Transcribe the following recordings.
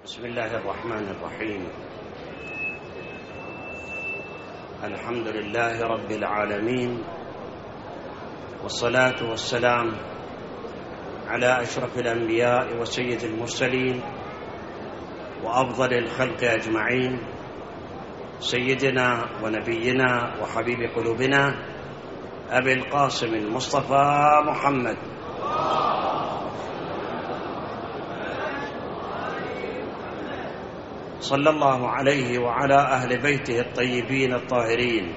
بسم الله الرحمن الرحيم. الحمد لله رب العالمين، والصلاة والسلام على أشرف الأنبياء وسيد المرسلين وأفضل الخلق أجمعين، سيدنا ونبينا وحبيب قلوبنا أبي القاسم المصطفى محمد صلى الله عليه وعلى أهل بيته الطيبين الطاهرين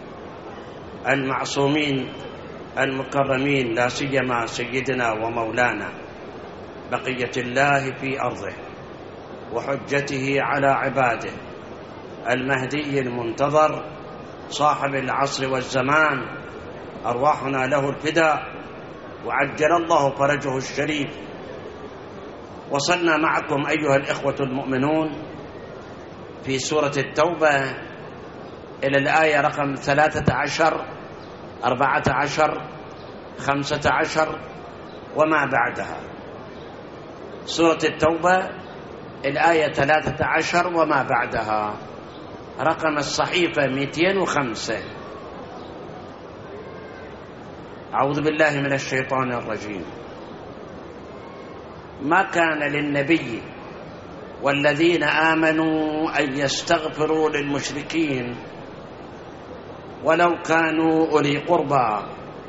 المعصومين المكرمين، لا سيما سيدنا ومولانا بقية الله في أرضه وحجته على عباده المهدي المنتظر صاحب العصر والزمان، أرواحنا له الفداء وعجل الله فرجه الشريف. وصلنا معكم أيها الإخوة المؤمنون في سورة التوبة إلى الآية رقم 13 14 15 وما بعدها. سورة التوبة الآية 13 وما بعدها، رقم الصحيفة 205. أعوذ بالله من الشيطان الرجيم. ما كان للنبي والذين آمنوا أن يستغفروا للمشركين ولو كانوا أولي قربى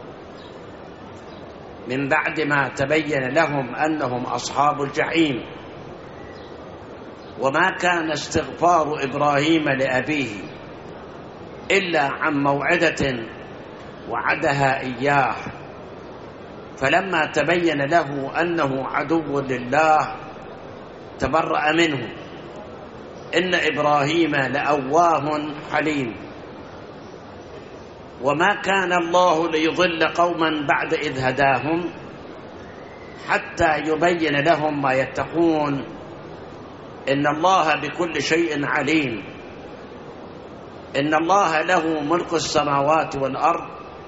من بعد ما تبين لهم أنهم أصحاب الجحيم. وما كان استغفار إبراهيم لأبيه إلا عن موعدة وعدها إياه، فلما تبين له أنه عدو لله تبرأ منه، إن إبراهيم لأواه حليم. وما كان الله ليضل قوما بعد إذ هداهم حتى يبين لهم ما يتقون، إن الله بكل شيء عليم. إن الله له ملك السماوات والأرض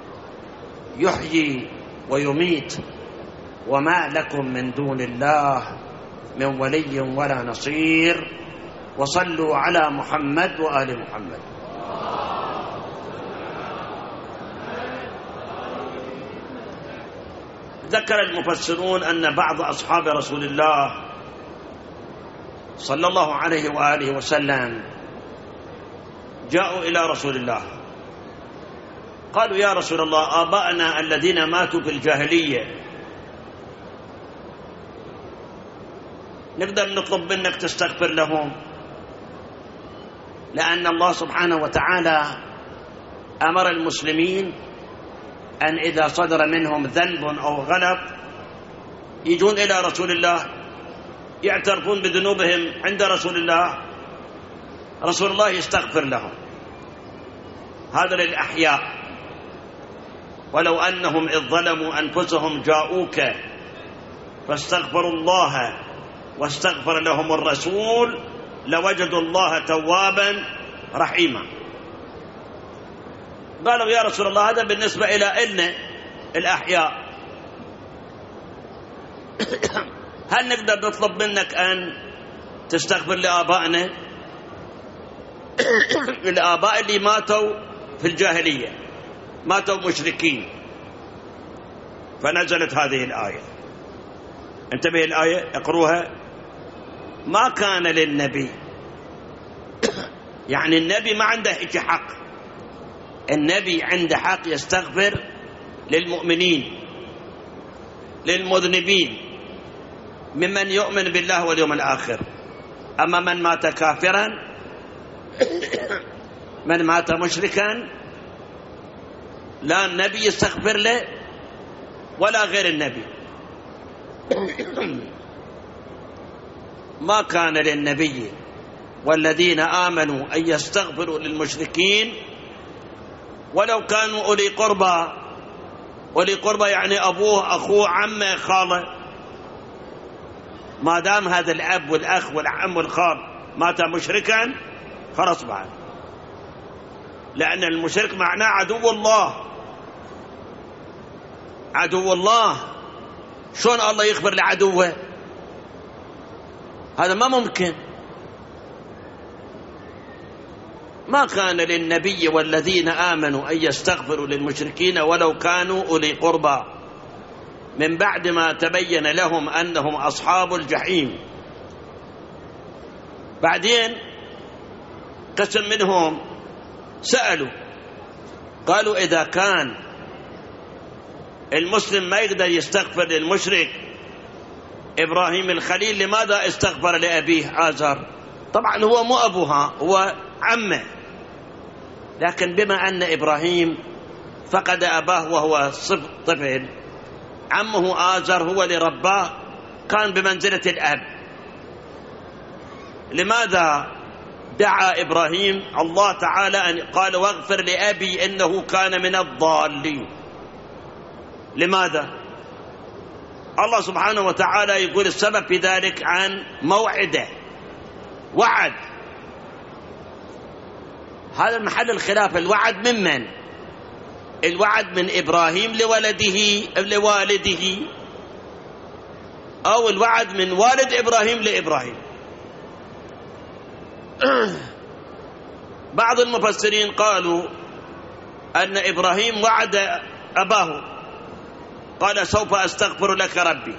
يحيي ويميت، وما لكم من دون الله من ولي ولا نصير. وصلوا على محمد وآل محمد. ذكر المفسرون أن بعض أصحاب رسول الله صلى الله عليه وآله وسلم جاءوا إلى رسول الله قالوا: يا رسول الله، آباءنا الذين ماتوا في الجاهلية نقدر نطلب منك تستغفر لهم، لأن الله سبحانه وتعالى أمر المسلمين أن إذا صدر منهم ذنب أو غلط يجون إلى رسول الله يعترفون بذنوبهم عند رسول الله، رسول الله يستغفر لهم. هذا للأحياء. ولو أنهم إذ ظلموا أنفسهم جاءوك فاستغفروا الله واستغفر لهم الرسول لوجدوا الله توابا رحيما. قالوا: يا رسول الله، هذا بالنسبة إلى إلنا الأحياء، هل نقدر نطلب منك أن تستغفر لآبائنا، الآباء اللي ماتوا في الجاهلية، ماتوا مشركين؟ فنزلت هذه الآية. انتبه الآية، اقروها. ما كان للنبي، يعني النبي ما عنده حق، النبي عنده حق يستغفر للمؤمنين للمذنبين ممن يؤمن بالله واليوم الآخر. أما من مات كافرا، من مات مشركا، لا النبي يستغفر له ولا غير النبي. ما كان للنبي والذين آمنوا أن يستغفروا للمشركين ولو كانوا أولي قربى. أولي قربى يعني أبوه، أخوه، عمه، خاله. ما دام هذا الأب والأخ والعم والخال مات مشركا خلاص بعد، لأن المشرك معناه عدو الله. عدو الله، شلون الله يخبر لعدوه؟ هذا ما ممكن. ما كان للنبي والذين آمنوا أن يستغفروا للمشركين ولو كانوا أولي قربى من بعد ما تبين لهم أنهم أصحاب الجحيم. بعدين قسم منهم سألوا قالوا إذا كان المسلم ما يقدر يستغفر للمشرك إبراهيم الخليل لماذا استغفر لأبيه آزر؟ طبعا هو مو أبوها، هو عمه، لكن بما أن إبراهيم فقد أباه وهو طفل، عمه آزر هو اللي رباه، كان بمنزلة الأب. لماذا دعا إبراهيم الله تعالى أن قال واغفر لأبي إنه كان من الضالين؟ لماذا؟ الله سبحانه وتعالى يقول السبب في ذلك عن موعده، وعد. هذا محل الخلاف. الوعد من من؟ الوعد من إبراهيم لوالده أو الوعد من والد إبراهيم لإبراهيم؟ بعض المفسرين قالوا أن إبراهيم وعد أباه، قال سوف أستغفر لك ربي.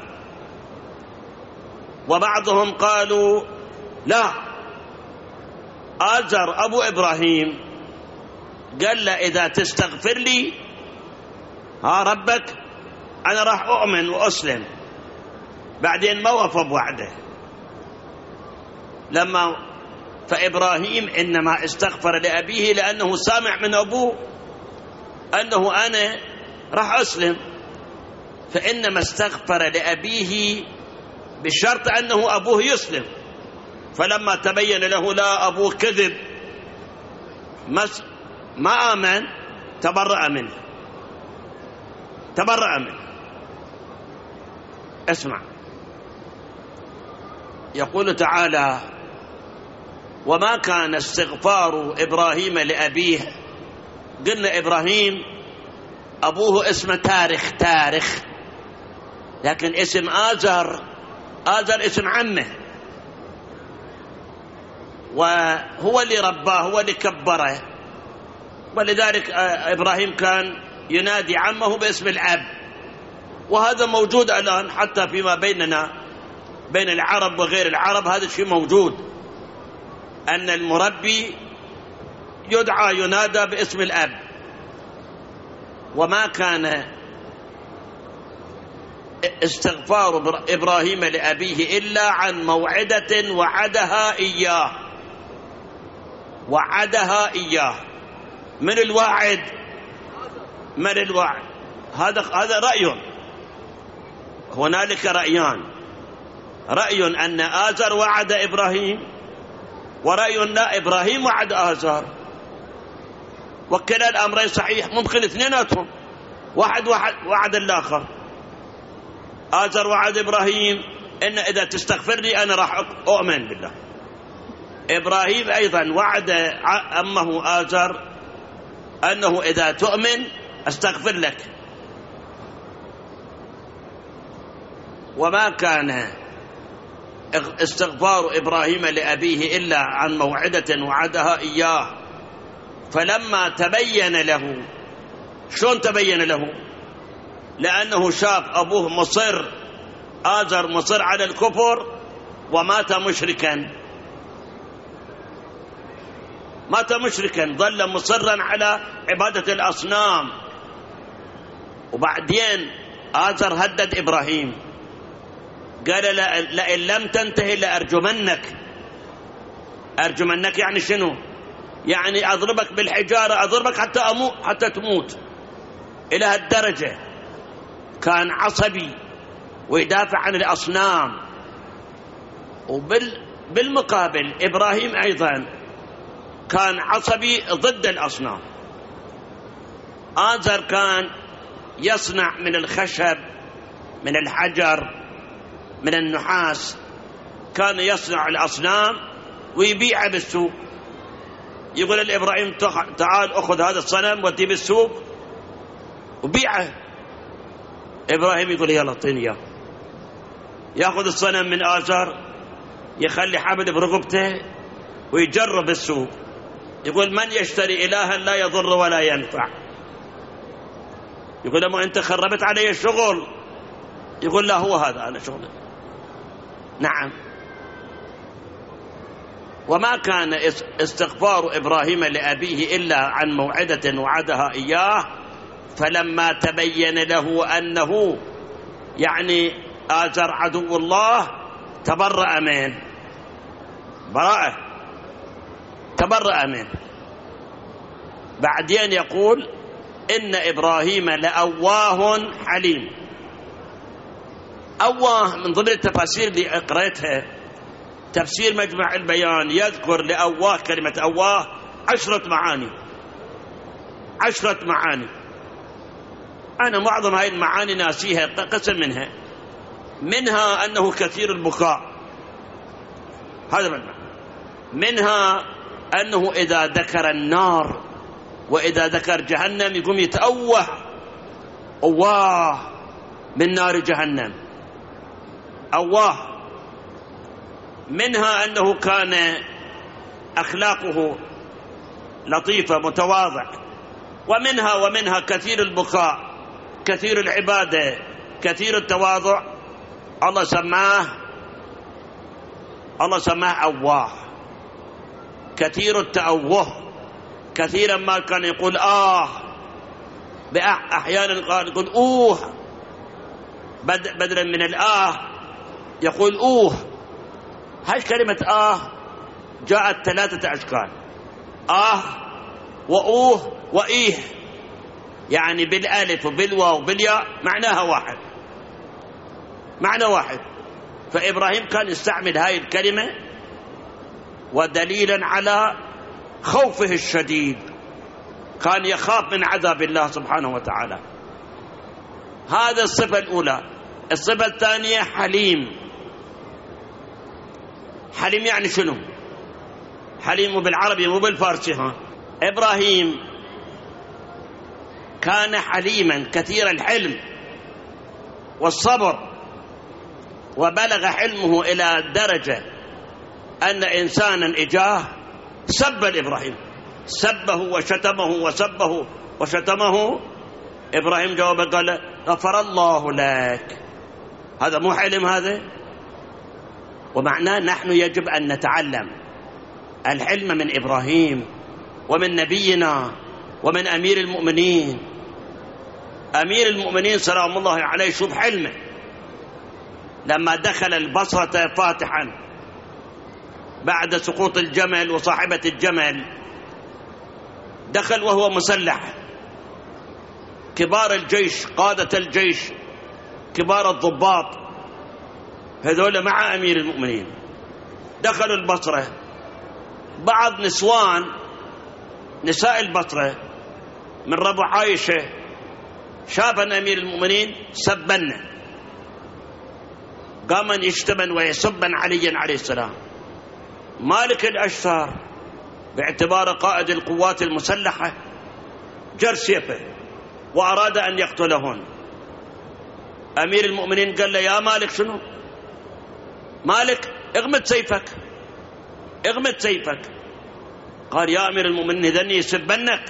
وبعضهم قالوا لا، آزر أبو إبراهيم قال له إذا تستغفر لي ربك أنا راح أؤمن وأسلم. بعدين ما وفى بوعده. فإبراهيم إنما استغفر لأبيه لأنه سامع من أبوه أنه أنا راح أسلم، فإنما استغفر لأبيه بشرط أنه أبوه يسلم. فلما تبين له لا، أبوه كذب ما آمن، تبرأ منه. اسمع، يقول تعالى وما كان استغفار إبراهيم لأبيه. قلنا إبراهيم أبوه اسمه تارخ، لكن اسم آزر اسم عمه، وهو اللي رباه، هو اللي كبره. ولذلك إبراهيم كان ينادي عمه باسم الأب، وهذا موجود الآن حتى فيما بيننا بين العرب وغير العرب. هذا الشيء موجود، أن المربي يدعى ينادى باسم الأب. وما كان استغفار إبراهيم لأبيه إلا عن موعدة وعدها إياه. من الواعد؟ هذا رأي. هنالك رأيان، رأي أن آزر وعد إبراهيم، ورأي لا، إبراهيم وعد آزر. وكلا الأمرين صحيح، ممكن اثنيناتهم، واحد وعد الآخر. آزر وعد إبراهيم إن إذا تستغفر لي أنا راح أؤمن بالله. إبراهيم أيضا وعد أمه آزر أنه إذا تؤمن أستغفر لك. وما كان استغفار إبراهيم لأبيه إلا عن موعدة وعدها إياه. فلما تبين له، شلون تبين له؟ لأنه شاف أبوه آزر مصر على الكفر ومات مشركا، ظل مصرا على عبادة الأصنام. وبعدين آزر هدد إبراهيم، قال لئن لم تنتهي لأرجمنك. يعني شنو؟ يعني أضربك بالحجارة، أضربك حتى تموت. إلى هالدرجة كان عصبي ويدافع عن الأصنام. وبالمقابل إبراهيم أيضا كان عصبي ضد الأصنام. آزر كان يصنع من الخشب، من الحجر، من النحاس، كان يصنع الأصنام ويبيعها بالسوق. يقول لإبراهيم تعال أخذ هذا الصنم وديه بالسوق وبيعه. إبراهيم يقول يلا اعطيني اياه. ياخذ الصنم من آزر، يخلي حبل برقبته ويجرب السوق. يقول من يشتري إلها لا يضر ولا ينفع؟ يقول لما أنت خربت علي الشغل، يقول لا هو هذا أنا شغلي. نعم. وما كان استغفار إبراهيم لأبيه إلا عن موعدة وعدها إياه، فلما تبين له أنه يعني آزر عدو الله تبرأ منه، براءة تبرأ منه. بعدين يقول إن إبراهيم لأواه حليم. أواه من ضمن التفاسير اللي قرأتها تفسير مجمع البيان يذكر لأواه كلمة أواه 10 معاني، 10 معاني. أنا معظم هاي المعاني ناسيها، قسم منها أنه كثير البكاء، هذا معنى. منها أنه إذا ذكر النار وإذا ذكر جهنم يقوم يتأوه أواه من نار جهنم، أواه. منها أنه كان أخلاقه لطيفة متواضع. ومنها كثير البكاء، كثير العبادة، كثير التواضع. الله سماه أواه، كثير التأوه. كثيرا ما كان يقول أحيانا قال يقول أوه، بدلا من يقول أوه. هاي كلمة جاءت 3 أشكال، وأوه وإيه، يعني بالألف وبالواو وبالياء معناها واحد، معنى واحد. فإبراهيم كان يستعمل هاي الكلمة ودليلا على خوفه الشديد، كان يخاف من عذاب الله سبحانه وتعالى. هذا الصفة الأولى. الصفة الثانية حليم. حليم يعني شنو؟ حليم بالعربي مو بالفارسي. إبراهيم كان حليما كثير الحلم والصبر، وبلغ حلمه إلى درجة أن إنسانا إجاه سب إبراهيم، سبه وشتمه وسبه وشتمه. إبراهيم جواب قال غفر الله لك. هذا مو حلم هذا؟ ومعناه نحن يجب أن نتعلم الحلم من إبراهيم ومن نبينا ومن أمير المؤمنين. أمير المؤمنين سلام الله عليه، شوف حلمه لما دخل البصرة فاتحا بعد سقوط الجمل وصاحبة الجمل، دخل وهو مسلح. كبار الجيش، قادة الجيش، كبار الضباط، هذول مع أمير المؤمنين دخلوا البصرة. بعض نساء البصرة من ربع عائشة شافن أمير المؤمنين سبن، قاما يشتمن ويسبن عليا عليه السلام. مالك الأشتر باعتبار قائد القوات المسلحة جر سيفه وأراد أن يقتلهن. أمير المؤمنين قال له يا مالك شنو؟ مالك اغمد سيفك، اغمد سيفك. قال يا أمير المؤمنين إذن يسبنك،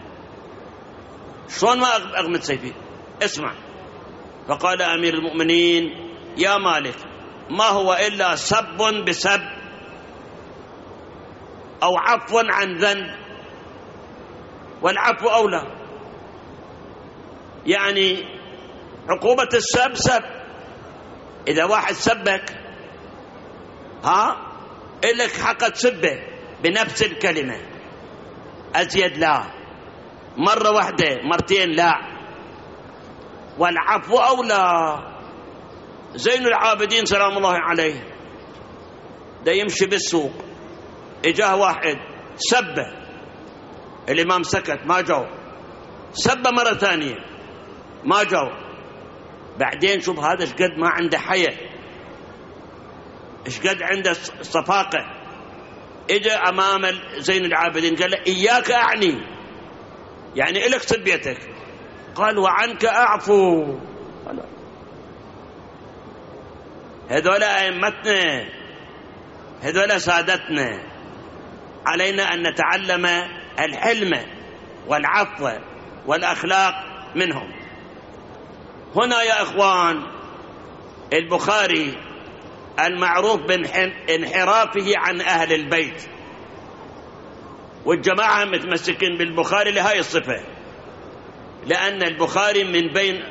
شلون ما أغمد سيفي؟ اسمع. فقال أمير المؤمنين يا مالك ما هو إلا سب بسب أو عفو عن ذنب، والعفو أولى. يعني عقوبة السب سب. إذا واحد سبك إلك حق تسبه بنفس الكلمة، أزيد لا، مرة واحدة مرتين لا، والعفو أولى. زين العابدين سلام الله عليه ده يمشي بالسوق، إجاه واحد سبه، الإمام سكت ما جاوب، سبه مرة ثانية ما جاوب. بعدين شوف هذا ايش قد ما عنده حياة، ايش قد عنده صفاقة. اجى امام زين العابدين قال له اياك اعني، يعني الك سبيتك. قال وعنك اعفو. هذول ائمتنا، هذول سادتنا، علينا أن نتعلم الحلم والعفو والأخلاق منهم. هنا يا إخوان البخاري المعروف بانحرافه عن أهل البيت، والجماعة متمسكين بالبخاري لهذه الصفة، لأن البخاري من بين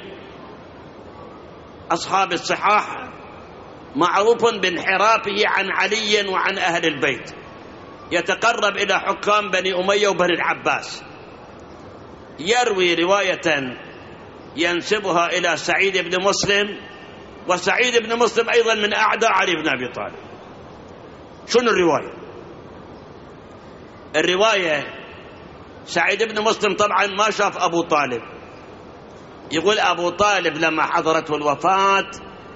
أصحاب الصحاح معروف بانحرافه عن علي وعن أهل البيت، يتقرب إلى حكام بني أمية وبني العباس، يروي رواية ينسبها إلى سعيد بن مسلم، وسعيد بن مسلم أيضا من أعداء علي بن أبي طالب. شنو الرواية؟ الرواية سعيد بن مسلم طبعا ما شاف أبو طالب، يقول أبو طالب لما حضرته الوفاة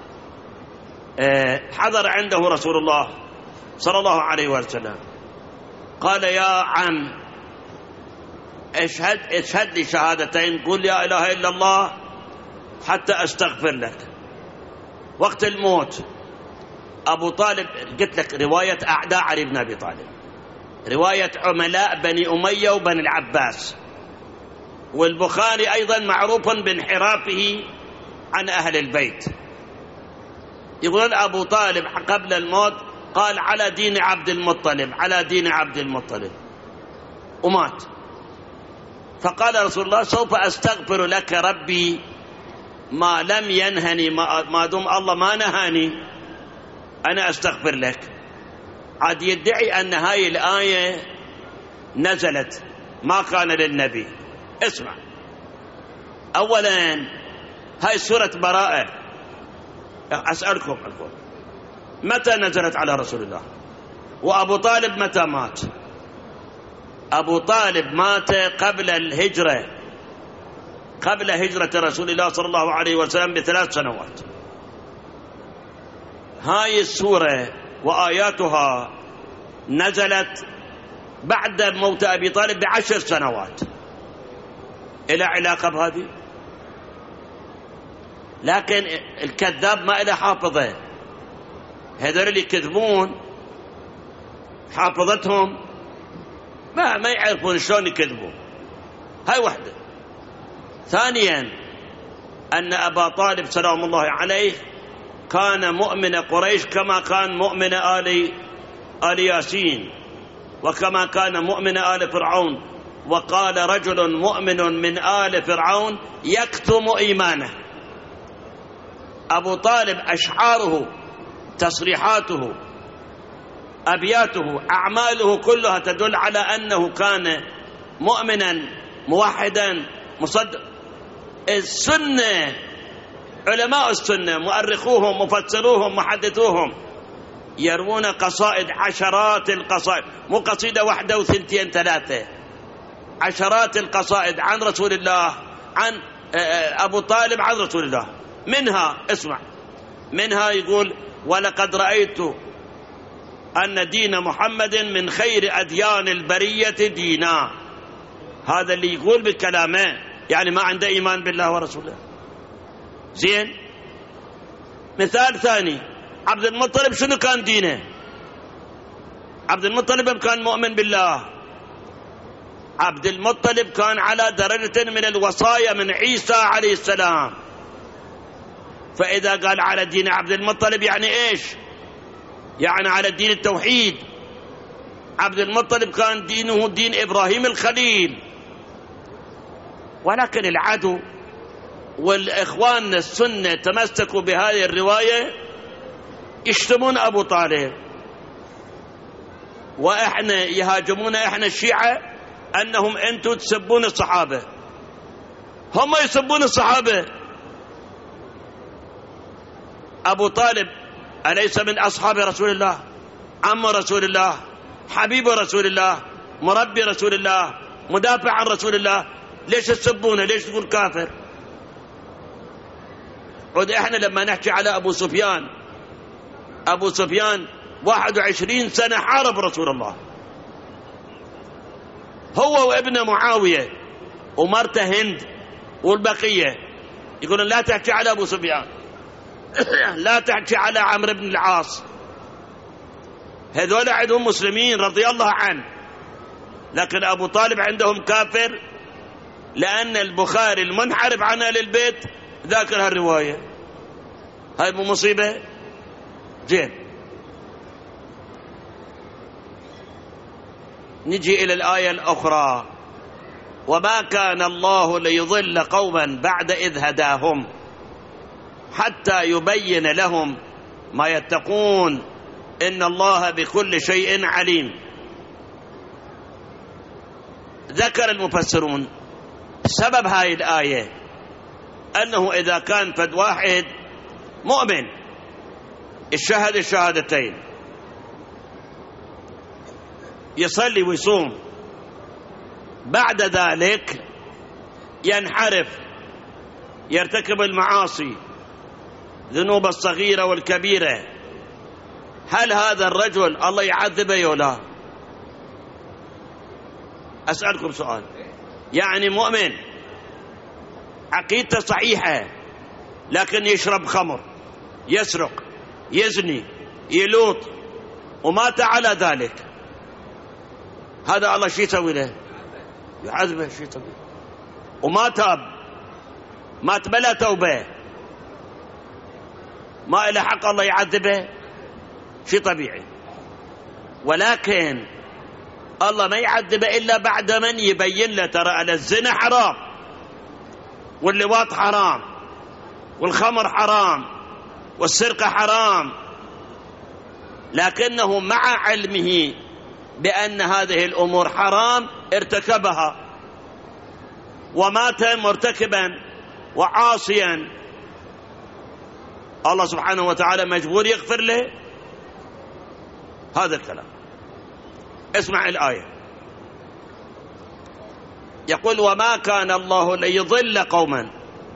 حضر عنده رسول الله صلى الله عليه وسلم، قال يا عم اشهد لي شهادتين، قل يا إله إلا الله حتى أستغفر لك. وقت الموت أبو طالب، قلت لك رواية أعداء علي بن أبي طالب، رواية عملاء بني أمية وبني العباس، والبخاري أيضا معروف بانحرافه عن أهل البيت. يقول أبو طالب قبل الموت قال على دين عبد المطلب، على دين عبد المطلب، ومات. فقال رسول الله سوف أستغفر لك ربي ما لم ينهني، ما دام الله ما نهاني أنا أستغفر لك. عاد يدعي أن هاي الآية نزلت ما كان للنبي. اسمع، أولا هاي سورة براءة، أسألكم متى نزلت على رسول الله؟ وأبو طالب متى مات؟ أبو طالب مات قبل الهجرة، قبل هجرة رسول الله صلى الله عليه وسلم ب3 سنوات. هاي السورة وآياتها نزلت بعد موت أبي طالب ب10 سنوات. إلى علاقة بهذه؟ لكن الكذاب ما إله حافظة، هذول اللي يكذبون حافظتهم ما يعرفون شلون يكذبون. هاي وحدة. ثانيا أن أبا طالب سلام الله عليه كان مؤمن قريش كما كان مؤمن آل ياسين، وكما كان مؤمن آل فرعون. وقال رجل مؤمن من آل فرعون يكتم إيمانه. أبو طالب أشعاره، تصريحاته، أبياته، أعماله كلها تدل على أنه كان مؤمنا موحدا مصدق. السنة، علماء السنة مؤرخوهم مفسروهم محدثوهم يروون قصائد، عشرات القصائد، مو قصيدة واحدة وثنتين ثلاثة، عشرات القصائد عن رسول الله، عن أبو طالب عن رسول الله. منها اسمع، منها يقول ولقد رأيت أن دين محمد من خير أديان البرية دينا. هذا اللي يقول بكلامه يعني ما عنده إيمان بالله ورسوله. زين. مثال ثاني، عبد المطلب شنو كان دينه؟ عبد المطلب كان مؤمن بالله، عبد المطلب كان على درجة من الوصايا من عيسى عليه السلام. فإذا قال على دين عبد المطلب يعني إيش؟ يعني على دين التوحيد. عبد المطلب كان دينه دين إبراهيم الخليل. ولكن العدو والإخوان السنة تمسكوا بهذه الرواية، يشتمون أبو طالب، وإحنا يهاجمون إحنا الشيعة أنهم أنتم تسبون الصحابة. هم يسبون الصحابة. أبو طالب أليس من أصحاب رسول الله؟ عم رسول الله، حبيب رسول الله، مربي رسول الله، مدافع عن رسول الله. ليش تسبونه؟ ليش تقول كافر؟ عود احنا لما نحكي على أبو سفيان، أبو سفيان 21 سنة حارب رسول الله، هو وابن معاوية ومرته هند والبقية. يقولون لا تحكي على أبو سفيان، لا تحكي على عمرو بن العاص، هذول عندهم مسلمين رضي الله عنه، لكن أبو طالب عندهم كافر لأن البخاري المنحرف عن أهل البيت ذاكر هالرواية. هاي مو مصيبة؟ زين، نجي إلى الآية الأخرى: وما كان الله ليضل قوما بعد إذ هداهم حتى يبين لهم ما يتقون إن الله بكل شيء عليم. ذكر المفسرون سبب هاي الآية أنه إذا كان فد واحد مؤمن الشهد الشهادتين، يصلي ويصوم، بعد ذلك ينحرف يرتكب المعاصي ذنوب الصغيرة والكبيرة، هل هذا الرجل الله يعذبه ولا؟ أسألكم سؤال. يعني مؤمن عقيدته صحيحة لكن يشرب خمر، يسرق، يزني، يلوط، ومات على ذلك، هذا الله شو يسوي له؟ يعذبه. شو يسوي؟ وما تاب، مات بلا توبة، ما إلى حق الله يعذبه؟ شيء طبيعي. ولكن الله ما يعذبه إلا بعد من يبين له ترى الزنا حرام، واللواط حرام، والخمر حرام، والسرقة حرام، لكنه مع علمه بأن هذه الأمور حرام ارتكبها ومات مرتكبا وعاصيا، الله سبحانه وتعالى مجبور يغفر له؟ هذا الكلام. اسمع الآية، يقول: وما كان الله ليضل قوما،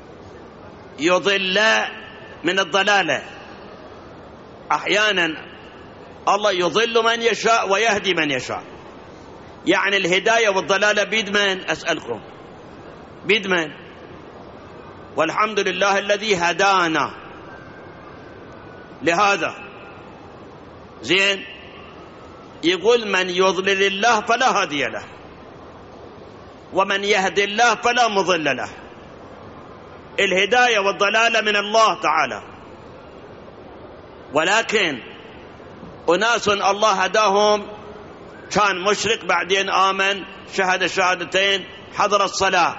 يضل من الضلالة، أحيانا الله يضل من يشاء ويهدي من يشاء. يعني الهداية والضلالة بيد من؟ أسألكم بيد من؟ والحمد لله الذي هدانا لهذا. زين، يقول: من يضلل الله فلا هادي له، ومن يهدي الله فلا مضل له. الهداية والضلالة من الله تعالى، ولكن أناس الله هداهم كان مشرك بعدين آمن، شهد الشهادتين، حضر الصلاة،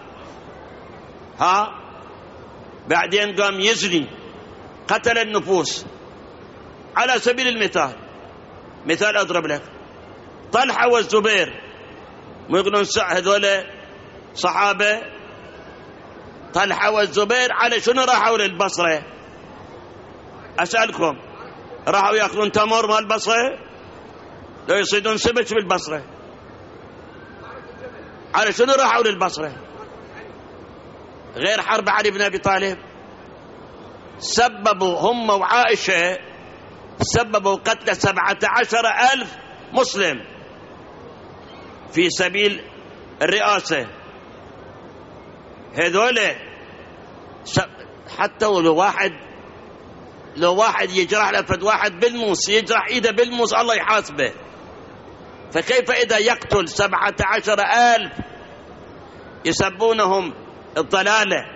بعدين قام يزني، قتل النفوس. على سبيل المثال، مثال أضرب لك: طلحة والزبير، مو يقولون هذول صحابة؟ طلحة والزبير على شنو راحوا للبصرة؟ أسألكم، راحوا يأكلون تمر مال البصرة؟ لو يصيدون سمك بالبصرة؟ على شنو راحوا للبصرة؟ غير حرب علي بن أبي طالب. سببوا هم وعائشة، سببوا قتل 17,000 مسلم في سبيل الرئاسة. هذول حتى لو واحد يجرح لفد واحد بالموس، يجرح ايده بالموس، الله يحاسبه. فكيف إذا يقتل 17,000 يسبونهم الضلالة؟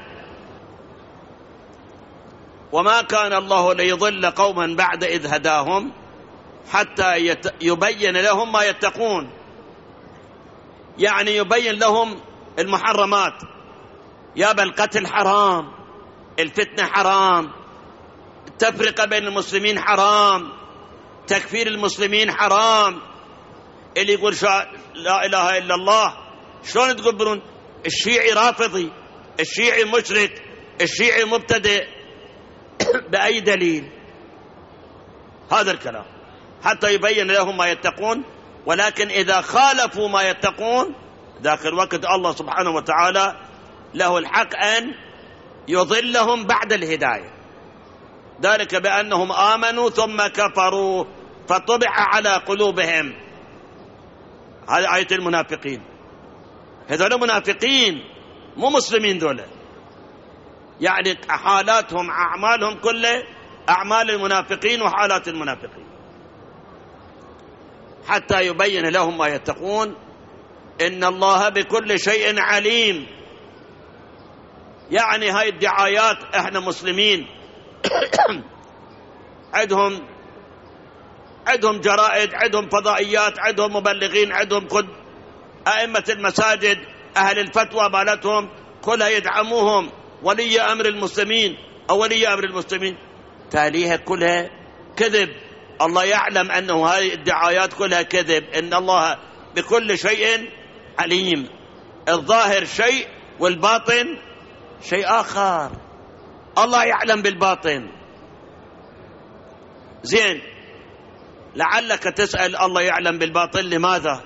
وما كان الله ليضل قوما بعد إذ هداهم حتى يبين لهم ما يتقون. يعني يبين لهم المحرمات، يابا القتل حرام، الفتنة حرام، التفرقة بين المسلمين حرام، تكفير المسلمين حرام. اللي يقول لا إله إلا الله شلون تقبلون؟ الشيعي رافضي، الشيعي مشرك، الشيعي مبتدئ، بأي دليل؟ هذا الكلام حتى يبين لهم ما يتقون. ولكن إذا خالفوا ما يتقون ذاك الوقت الله سبحانه وتعالى له الحق أن يضلهم بعد الهداية، ذلك بأنهم آمنوا ثم كفروا فطبع على قلوبهم. هذه آية المنافقين. هذول منافقين مو مسلمين دول، يعني حالاتهم أعمالهم كلها أعمال المنافقين وحالات المنافقين. حتى يبين لهم ما يتقون إن الله بكل شيء عليم. يعني هاي الدعايات احنا مسلمين عندهم جرائد، عندهم فضائيات، عندهم مبلغين، عندهم أئمة المساجد، أهل الفتوى مالتهم كلها يدعموهم، ولي أمر المسلمين أو ولي أمر المسلمين، تاليها كلها كذب. الله يعلم أنه هذه الدعايات كلها كذب. إن الله بكل شيء عليم. الظاهر شيء والباطن شيء آخر. الله يعلم بالباطن. زين، لعلك تسأل الله يعلم بالباطن لماذا؟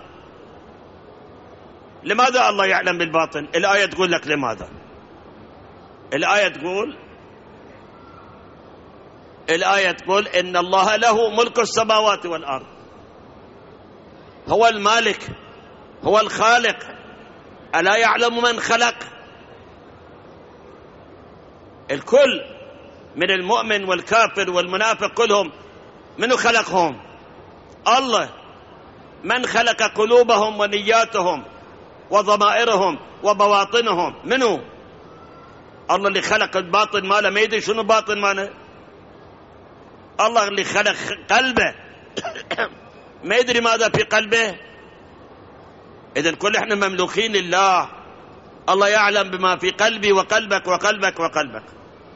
لماذا الله يعلم بالباطن؟ الآية تقول لك لماذا. الآية تقول إن الله له ملك السماوات والأرض. هو المالك، هو الخالق. ألا يعلم من خلق؟ الكل من المؤمن والكافر والمنافق كلهم من خلقهم؟ الله. من خلق قلوبهم ونياتهم وضمائرهم وبواطنهم؟ منه؟ الله اللي خلق الباطن ماله، ما يدري شنو باطن ماله. الله اللي خلق قلبه ما يدري ماذا في قلبه. إذن كل احنا مملوكين لله. الله يعلم بما في قلبي وقلبك وقلبك وقلبك.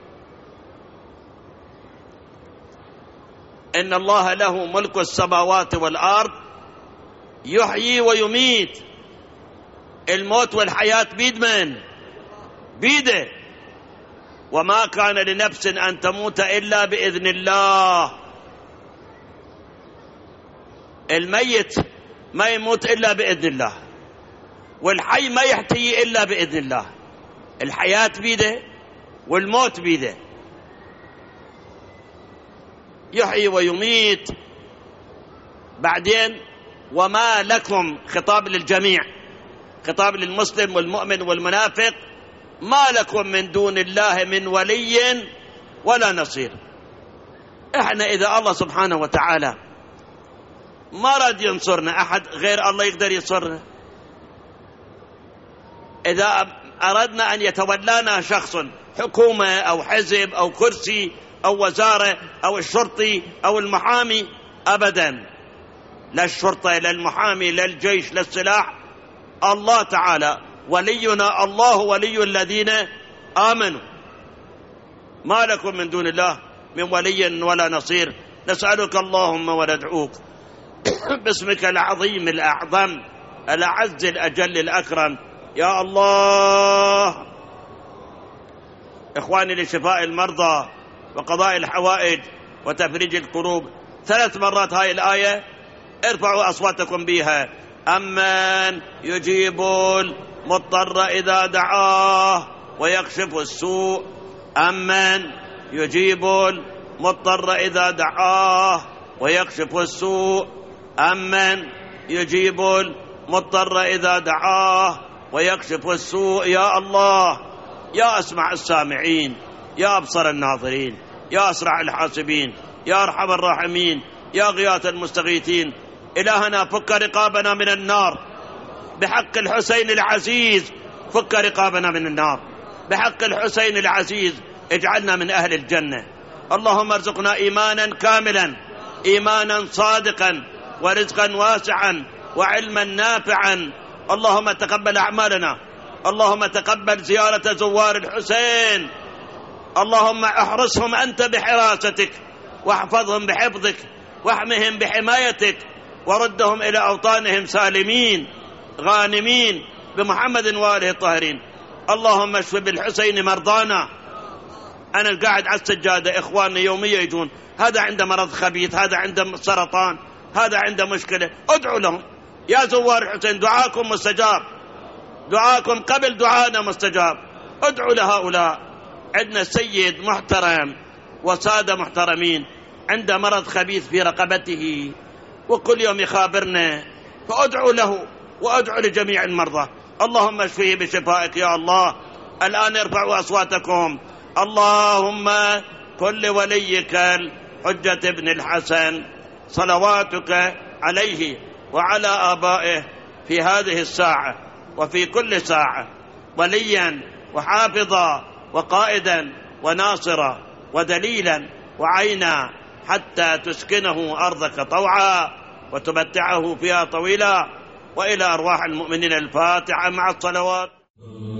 إن الله له ملك السماوات والأرض يحيي ويميت. الموت والحياة بيد من؟ بيده. وما كان لنفس أن تموت إلا بإذن الله. الميت ما يموت إلا بإذن الله، والحي ما يحتي إلا بإذن الله. الحياة بيده والموت بيده. يحيي ويميت. بعدين وما لكم، خطاب للجميع، خطاب للمسلم والمؤمن والمنافق، ما لكم من دون الله من ولي ولا نصير. احنا إذا الله سبحانه وتعالى ما راد ينصرنا، أحد غير الله يقدر ينصرنا. إذا أردنا أن يتولانا شخص، حكومة أو حزب أو كرسي أو وزارة أو الشرطي أو المحامي، أبدا، لا الشرطة لا المحامي لا الجيش لا السلاح. الله تعالى ولينا، الله ولي الذين آمنوا. ما لكم من دون الله من ولي ولا نصير. نسألك اللهم وندعوك باسمك العظيم الأعظم الأعز الأجل الأكرم يا الله، إخواني، لشفاء المرضى وقضاء الحوائج وتفريج الكروب. 3 مرات هاي الآية ارفعوا أصواتكم بها. أمن يجيب المضطر إذا دعاه ويكشف السوء. أمن يجيب المضطر إذا دعاه ويكشف السوء. أمن يجيب المضطر إذا دعاه ويكشف السوء. يا الله، يا أسمع السامعين، يا أبصر الناظرين، يا أسرع الحاسبين، يا أرحم الراحمين، يا غياث المستغيثين. إلهنا فك رقابنا من النار بحق الحسين العزيز. فك رقابنا من النار بحق الحسين العزيز. اجعلنا من أهل الجنة. اللهم ارزقنا إيمانا كاملا، إيمانا صادقا، ورزقا واسعا، وعلما نافعا. اللهم تقبل أعمالنا. اللهم تقبل زيارة زوار الحسين. اللهم احرسهم أنت بحراستك، واحفظهم بحفظك، واحمهم بحمايتك، وردهم إلى أوطانهم سالمين غانمين بمحمد وآله الطاهرين. اللهم اشف بالحسين مرضانا. أنا قاعد على السجادة، إخواننا يوميا يجون، هذا عنده مرض خبيث، هذا عنده سرطان، هذا عنده مشكلة. ادعوا لهم يا زوار الحسين. دعاكم مستجاب، دعاكم قبل دعانا مستجاب. ادعوا لهؤلاء. عندنا سيد محترم وسادة محترمين عنده مرض خبيث في رقبته، وكل يوم يخابرنا، فادعوا له وادعوا لجميع المرضى. اللهم اشفيه بشفائك يا الله. الآن ارفعوا أصواتكم. اللهم كل وليك الحجة ابن الحسن صلواتك عليه وعلى آبائه في هذه الساعة وفي كل ساعة وليا وحافظا وقائدا وناصرا ودليلا وعينا، حتى تسكنه أرضك طوعا وتمتعه فيها طويلا. وإلى أرواح المؤمنين الفاتحة مع الصلوات.